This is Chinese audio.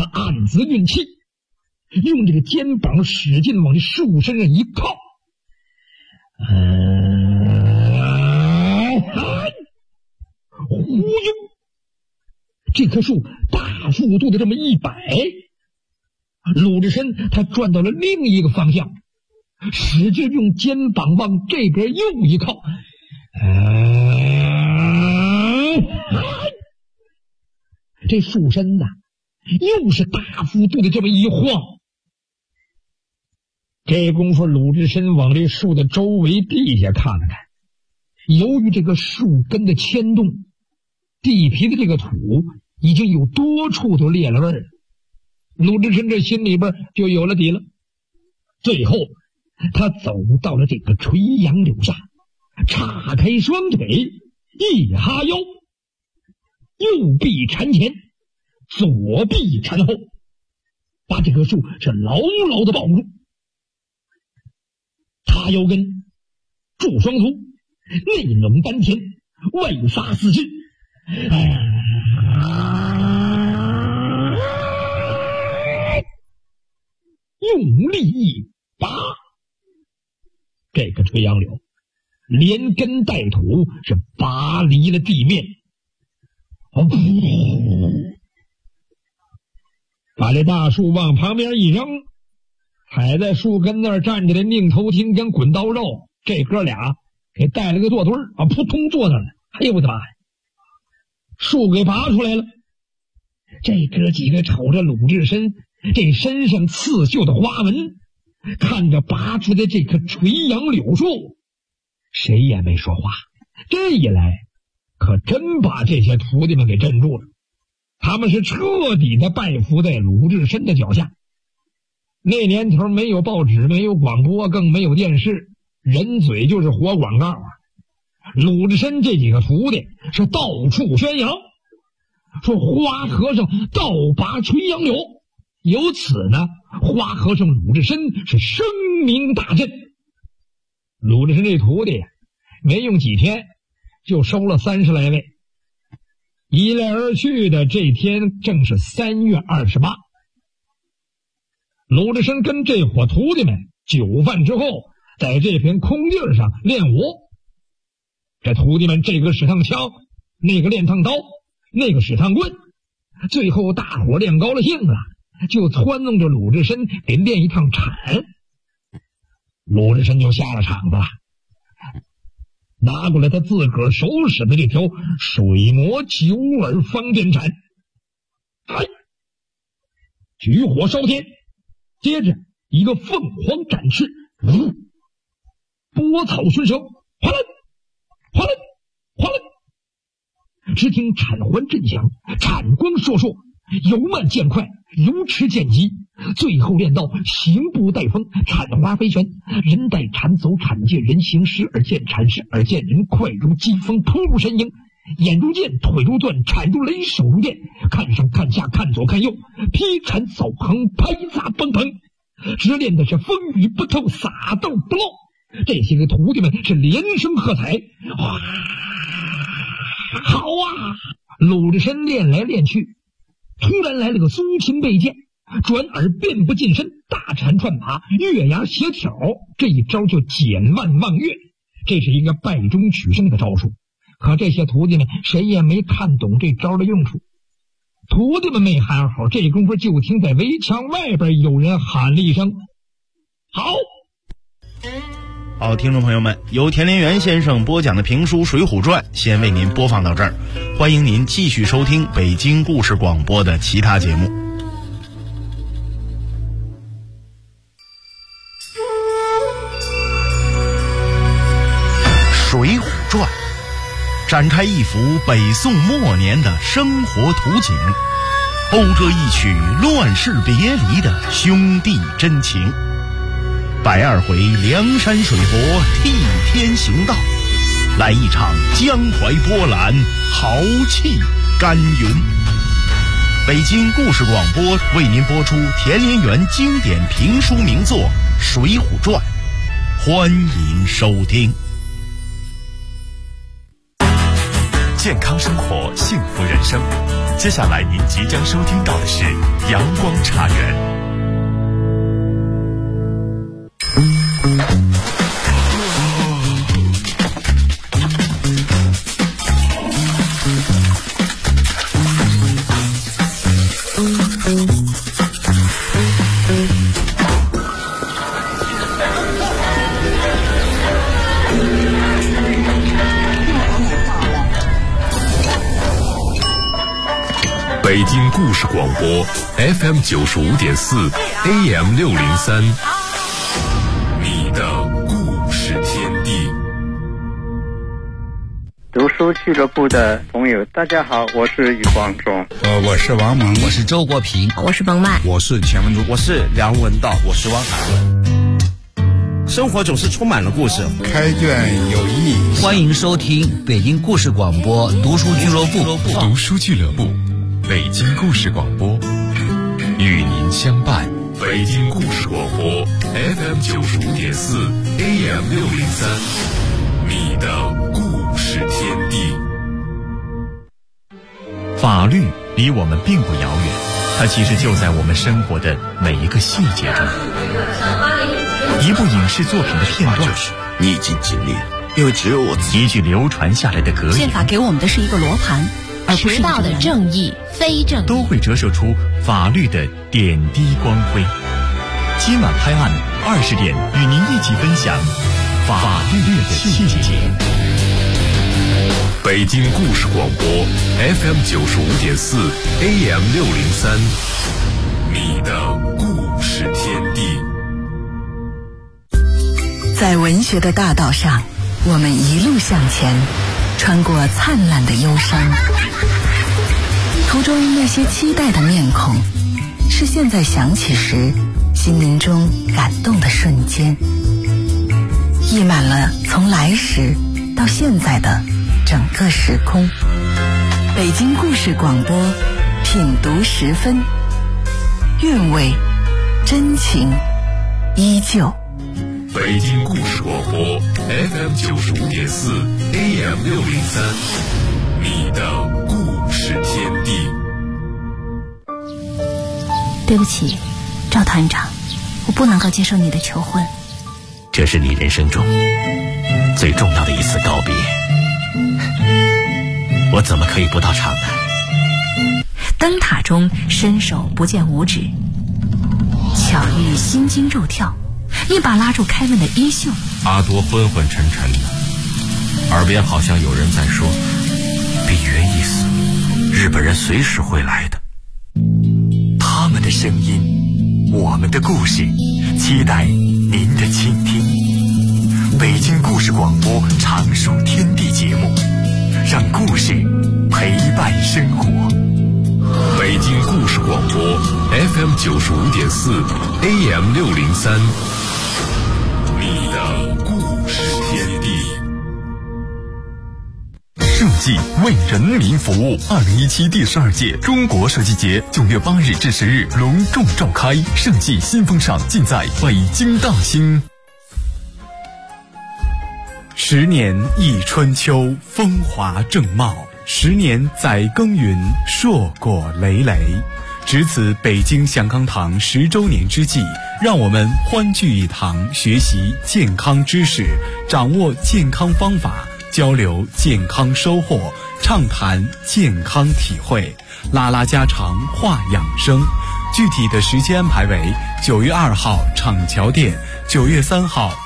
他暗自运气，用这个肩膀使劲往这树身上一靠，忽悠，这棵树大幅度的这么一摆，鲁智深他转到了另一个方向，使劲用肩膀往这边又一靠，这树身呢又是大幅度的这么一晃。这功夫鲁智深往这树的周围地下看了看，由于这个树根的牵动，地皮的这个土已经有多处都裂了味儿，鲁智深这心里边就有了底了。最后他走到了这个垂杨柳下，叉开双腿，一哈腰，右臂缠前，左臂缠后，把这棵树是牢牢的抱住。叉腰根，柱双足，内拢丹田，外发四肢，用力一拔，这个垂杨柳连根带土是拔离了地面，把这大树往旁边一扔，踩在树根那儿站着的宁头青跟滚刀肉这哥俩给带了个坐墩儿啊，扑通坐那儿了。哎呦我的妈呀！树给拔出来了。这哥几个瞅着鲁智深这身上刺绣的花纹，看着拔出的这棵垂杨柳树，谁也没说话。这一来可真把这些徒弟们给镇住了，他们是彻底的拜服在鲁智深的脚下。那年头没有报纸，没有广播，更没有电视，人嘴就是活广告啊。鲁智深这几个徒弟是到处宣扬，说花和尚倒拔垂杨柳，由此呢，花和尚鲁智深是声名大振。鲁智深这徒弟没用几天就收了30来位，一来而去的这天正是3月28。鲁智深跟这伙徒弟们酒饭之后，在这片空地上练武。这徒弟们这个使趟枪，那个练趟刀，那个使趟棍，最后大伙练高了兴了，就撺弄着鲁智深给练一趟铲。鲁智深就下了场子了，拿过来他自个儿手使的这条水磨九耳方剑铲，举火烧天，接着一个凤凰展翅，拨草寻蛇，哗啦哗啦哗啦，只听铲环震响，铲光烁烁，由慢见快，由迟见急，最后练到行步带风，铲花飞旋，人带铲走，铲见人行，时而见铲，时而见人，快如疾风，扑入神营，眼如剑，腿如钻，铲如雷，手如电，看上看下，看左看右，劈铲扫横，拍砸崩棚，只练的是风雨不透，洒豆不漏。这些个徒弟们是连声喝彩，哇，好啊！鲁智深练来练去，突然来了个苏秦背剑，转耳遍布近身，大铲串把，月牙斜挑，这一招就减慢望月，这是一个败中取胜的招数。可这些徒弟们谁也没看懂这招的用处。徒弟们没喊好，这功夫就听在围墙外边有人喊了一声好。 好，听众朋友们，由田连元先生播讲的评书《水浒传》先为您播放到这儿，欢迎您继续收听北京故事广播的其他节目。《水浒传》展开一幅北宋末年的生活图景，勾勒一曲乱世别离的兄弟真情。102回梁山水泊替天行道，来一场江淮波澜，豪气干云。北京故事广播为您播出田连元经典评书名作《水浒传》，欢迎收听。 健康生活，幸福人生。接下来您即将收听到的是阳光茶园。北京故事广播 FM 95.4 AM 603，你的故事天地。 读书俱乐部的朋友，大家好，我是余光中。 我是王蒙， 我是周国平， 我是冯曼， 我是钱文珠， 我是梁文道，我是汪涵润。生活总是充满了故事， 开卷有益。 欢迎收听北京故事广播读书俱乐部。 读书俱乐部，北京故事广播，与您相伴。北京故事广播 FM 95.4 AM 603，你的故事天地。法律离我们并不遥远，它其实就在我们生活的每一个细节中。一部影视作品的片段， 你已经尽力了，因为只有我自己。 一句流传下来的格言， 宪法给我们的是一个罗盘，而不是迟到的正义、非正义， 都会折射出法律的点滴光辉。今晚拍案20点，与您一起分享法律的细节。北京故事广播 FM 95.4 AM 603，你的故事天地。 在文学的大道上，我们一路向前，穿过灿烂的忧伤。途中那些期待的面孔，是现在想起时心灵中感动的瞬间，溢满了从来时到现在的整个时空。北京故事广播，品读10分，韵味真情依旧。 北京故事广播 FM 95.4 AM 603，你的故事天地。 对不起，赵团长，我不能够接受你的求婚。 这是你人生中最重要的一次告别，我怎么可以不到场呢？ 灯塔中伸手不见五指，巧遇心惊肉跳，一把拉住凯文的衣袖。 阿多昏昏沉沉的，耳边好像有人在说：比约一死，日本人随时会来的。 他们的声音，我们的故事，期待您的倾听。北京故事广播常书天地节目，让故事陪伴生活。 北京故事广播 FM 95.4 AM 603，你的故事天地。设计为人民服务，2017第12届中国设计节9月8日至10日隆重召开，设计新风尚尽在北京大兴。 10年忆春秋，风华正茂；10年载耕耘，硕果累累。值此北京祥康堂10周年之际，让我们欢聚一堂，学习健康知识，掌握健康方法，交流健康收获，畅谈健康体会，拉拉家常话养生。具体的时间安排为9月2号厂桥店，9月3号